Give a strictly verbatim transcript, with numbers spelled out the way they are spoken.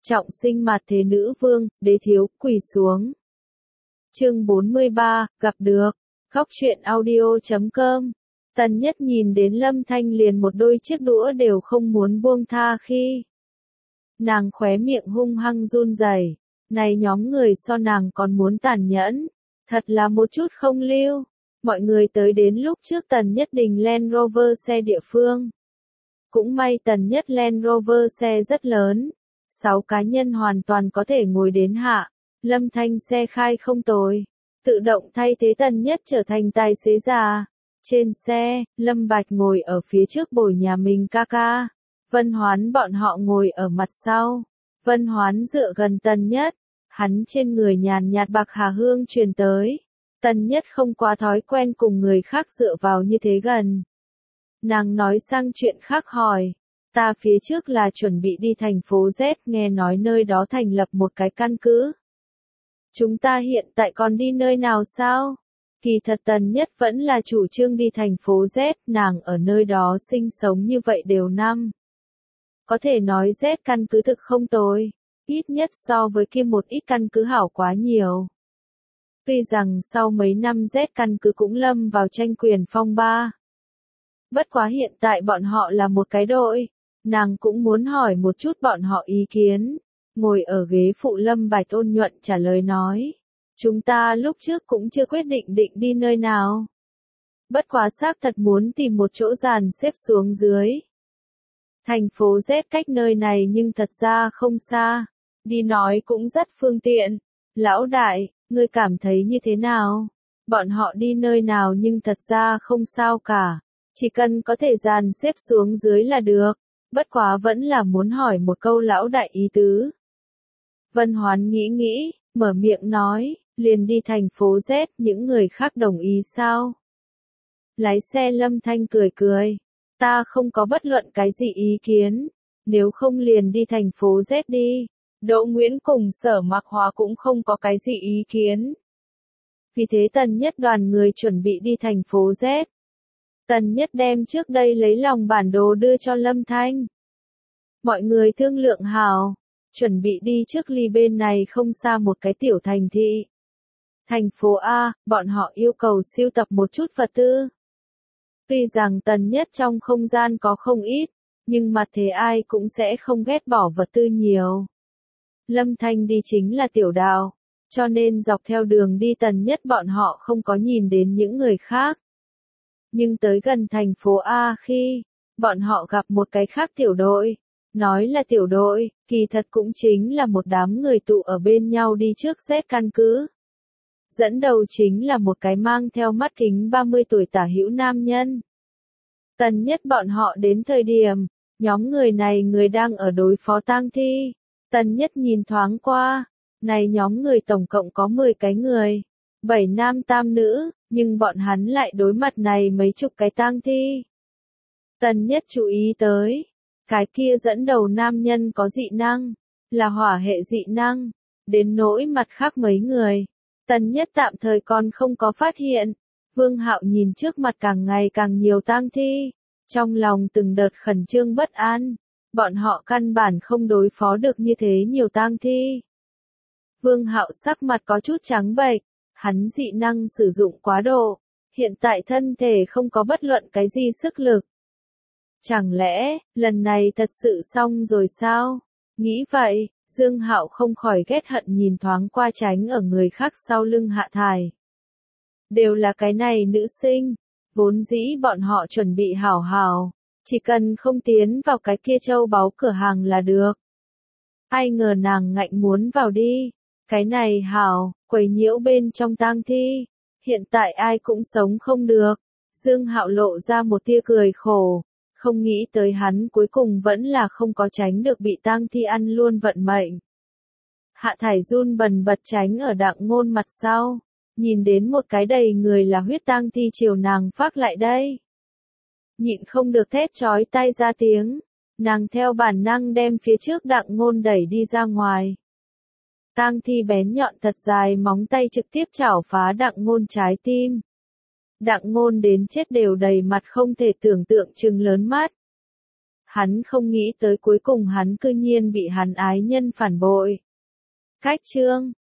Trọng sinh mặt thế nữ vương, đế thiếu, quỳ xuống. Chương bốn mươi ba, gặp được. Góc truyện audio chấm com. Tần Nhất nhìn đến Lâm Thanh liền một đôi chiếc đũa đều không muốn buông tha khi. Nàng khóe miệng hung hăng run rẩy. Này nhóm người so nàng còn muốn tàn nhẫn. Thật là một chút không lưu. Mọi người tới đến lúc trước Tần Nhất đình Land Rover xe địa phương. Cũng may Tần Nhất Land Rover xe rất lớn. Sáu cá nhân hoàn toàn có thể ngồi đến hạ. Lâm Thanh xe khai không tồi. Tự động thay thế Tần Nhất trở thành tài xế già. Trên xe, Lâm Bạch ngồi ở phía trước bồi nhà mình ca ca. Vân Hoán bọn họ ngồi ở mặt sau. Vân Hoán dựa gần Tần Nhất. Hắn trên người nhàn nhạt bạc hà hương truyền tới. Tần Nhất không quá thói quen cùng người khác dựa vào như thế gần. Nàng nói sang chuyện khác hỏi. Ta phía trước là chuẩn bị đi thành phố Z, nghe nói nơi đó thành lập một cái căn cứ. Chúng ta hiện tại còn đi nơi nào sao? Kỳ thật Tần Nhất vẫn là chủ trương đi thành phố Z, nàng ở nơi đó sinh sống như vậy đều năm. Có thể nói Z căn cứ thực không tồi, ít nhất so với kia một ít căn cứ hảo quá nhiều. Tuy rằng sau mấy năm Z căn cứ cũng lâm vào tranh quyền phong ba. Bất quá hiện tại bọn họ là một cái đội. Nàng cũng muốn hỏi một chút bọn họ ý kiến. Ngồi ở ghế phụ Lâm Bạch ôn nhuận trả lời nói. Chúng ta lúc trước cũng chưa quyết định định đi nơi nào. Bất quá xác thật muốn tìm một chỗ dàn xếp xuống dưới. Thành phố Z cách nơi này nhưng thật ra không xa. Đi nói cũng rất phương tiện. Lão đại, ngươi cảm thấy như thế nào? Bọn họ đi nơi nào nhưng thật ra không sao cả. Chỉ cần có thể dàn xếp xuống dưới là được. Bất quá vẫn là muốn hỏi một câu lão đại ý tứ. Vân Hoán nghĩ nghĩ, mở miệng nói, liền đi thành phố Z, những người khác đồng ý sao? Lái xe Lâm Thanh cười cười, ta không có bất luận cái gì ý kiến, nếu không liền đi thành phố Z đi. Đỗ Nguyễn cùng Sở Mạc Hòa cũng không có cái gì ý kiến. Vì thế Tần Nhất đoàn người chuẩn bị đi thành phố Z. Tần Nhất đem trước đây lấy lòng bản đồ đưa cho Lâm Thanh. Mọi người thương lượng hào, chuẩn bị đi trước ly bên này không xa một cái tiểu thành thị. Thành phố A, bọn họ yêu cầu sưu tập một chút vật tư. Tuy rằng Tần Nhất trong không gian có không ít, nhưng mà thế ai cũng sẽ không ghét bỏ vật tư nhiều. Lâm Thanh đi chính là tiểu đạo, cho nên dọc theo đường đi Tần Nhất bọn họ không có nhìn đến những người khác. Nhưng tới gần thành phố A khi, bọn họ gặp một cái khác tiểu đội. Nói là tiểu đội, kỳ thật cũng chính là một đám người tụ ở bên nhau đi trước Z căn cứ. Dẫn đầu chính là một cái mang theo mắt kính ba mươi tuổi tả hữu nam nhân. Tần Nhất bọn họ đến thời điểm, nhóm người này người đang ở đối phó tang thi. Tần Nhất nhìn thoáng qua, này nhóm người tổng cộng có mười cái người, bảy nam tam nữ, nhưng bọn hắn lại đối mặt này mấy chục cái tang thi. Tần Nhất chú ý tới, cái kia dẫn đầu nam nhân có dị năng, là hỏa hệ dị năng, đến nỗi mặt khác mấy người. Tần Nhất tạm thời còn không có phát hiện. Vương Hạo nhìn trước mặt càng ngày càng nhiều tang thi, trong lòng từng đợt khẩn trương bất an. Bọn họ căn bản không đối phó được như thế nhiều tang thi. Vương Hạo sắc mặt có chút trắng bệch, hắn dị năng sử dụng quá độ, hiện tại thân thể không có bất luận cái gì sức lực. Chẳng lẽ, lần này thật sự xong rồi sao? Nghĩ vậy, Dương Hạo không khỏi ghét hận nhìn thoáng qua tránh ở người khác sau lưng Hạ Thải. Đều là cái này nữ sinh, vốn dĩ bọn họ chuẩn bị hảo hảo, chỉ cần không tiến vào cái kia châu báu cửa hàng là được. Ai ngờ nàng ngạnh muốn vào đi, cái này hảo, quấy nhiễu bên trong tang thi, hiện tại ai cũng sống không được. Dương Hạo lộ ra một tia cười khổ. Không nghĩ tới hắn cuối cùng vẫn là không có tránh được bị tang thi ăn luôn vận mệnh. Hạ Thải run bần bật tránh ở Đặng Ngôn mặt sau, nhìn đến một cái đầy người là huyết tang thi chiều nàng phác lại đây. Nhịn không được thét chói tai ra tiếng, nàng theo bản năng đem phía trước Đặng Ngôn đẩy đi ra ngoài. Tang thi bén nhọn thật dài móng tay trực tiếp chảo phá Đặng Ngôn trái tim. Đặng Ngôn đến chết đều đầy mặt không thể tưởng tượng trừng lớn mắt. Hắn không nghĩ tới cuối cùng hắn cư nhiên bị hắn ái nhân phản bội. Cách chương